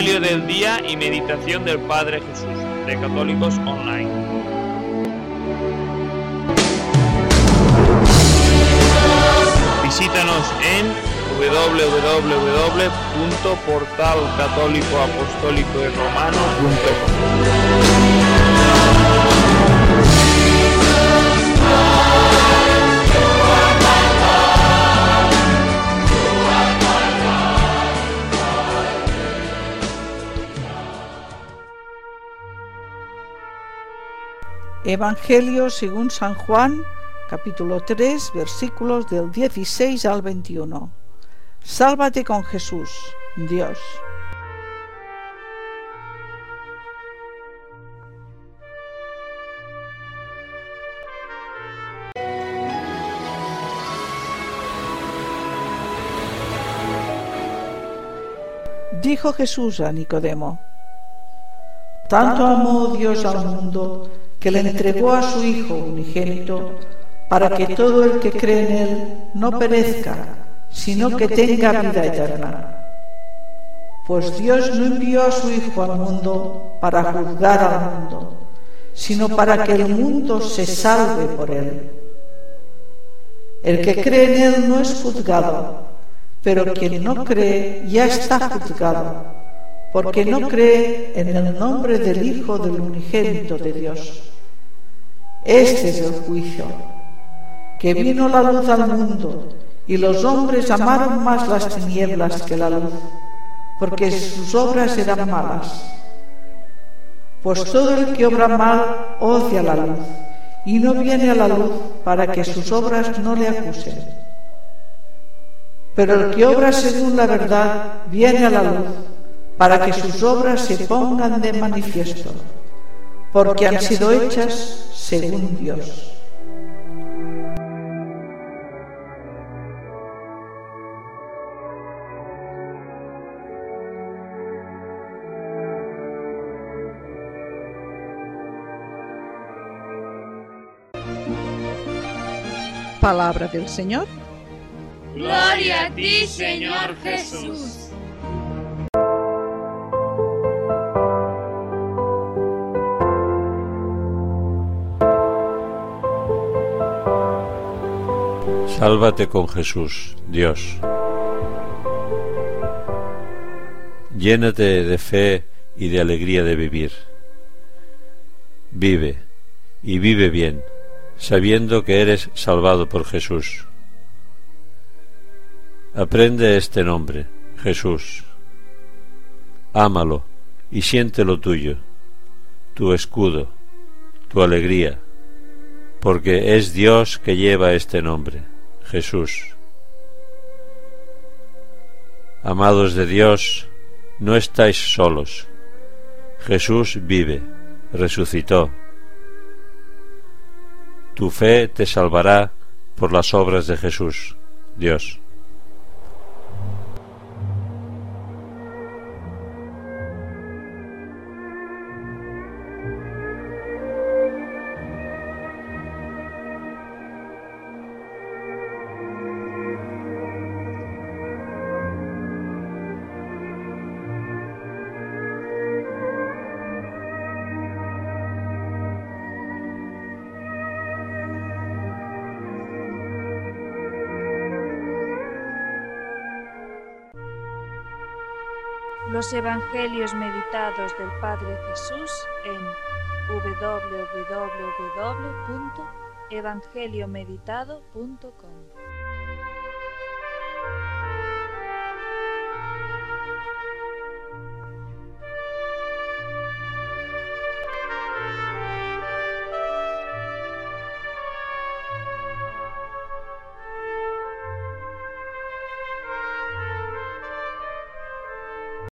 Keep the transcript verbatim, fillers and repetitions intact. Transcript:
Evangelio del día y meditación del Padre Jesús, de Católicos Online. Visítanos en doble u doble u doble u punto portal católico apostólico y romano punto com. Evangelio según San Juan, capítulo tres, versículos del dieciséis al veintiuno. Sálvate con Jesús, Dios. Dijo Jesús a Nicodemo: tanto amó Dios al mundo que le entregó a su Hijo unigénito, para que todo el que cree en Él no perezca, sino que tenga vida eterna. Pues Dios no envió a su Hijo al mundo para juzgar al mundo, sino para que el mundo se salve por Él. El que cree en Él no es juzgado, pero quien no cree ya está juzgado, porque no cree en el nombre del Hijo del unigénito de Dios. Este es el juicio, que vino la luz al mundo, y los hombres amaron más las tinieblas que la luz, porque sus obras eran malas. Pues todo el que obra mal odia la luz, y no viene a la luz para que sus obras no le acusen. Pero el que obra según la verdad viene a la luz, para que sus obras se pongan de manifiesto, porque han sido hechas según Dios. Palabra del Señor. Gloria a ti, Señor Jesús. Sálvate con Jesús, Dios. Llénate de fe y de alegría de vivir. Vive, y vive bien, sabiendo que eres salvado por Jesús. Aprende este nombre, Jesús. Ámalo y siente lo tuyo, tu escudo, tu alegría, porque es Dios que lleva este nombre, Jesús. Amados de Dios, no estáis solos. Jesús vive, resucitó. Tu fe te salvará por las obras de Jesús, Dios. Los Evangelios meditados del Padre Jesús en doble u doble u doble u punto evangelio meditado punto com.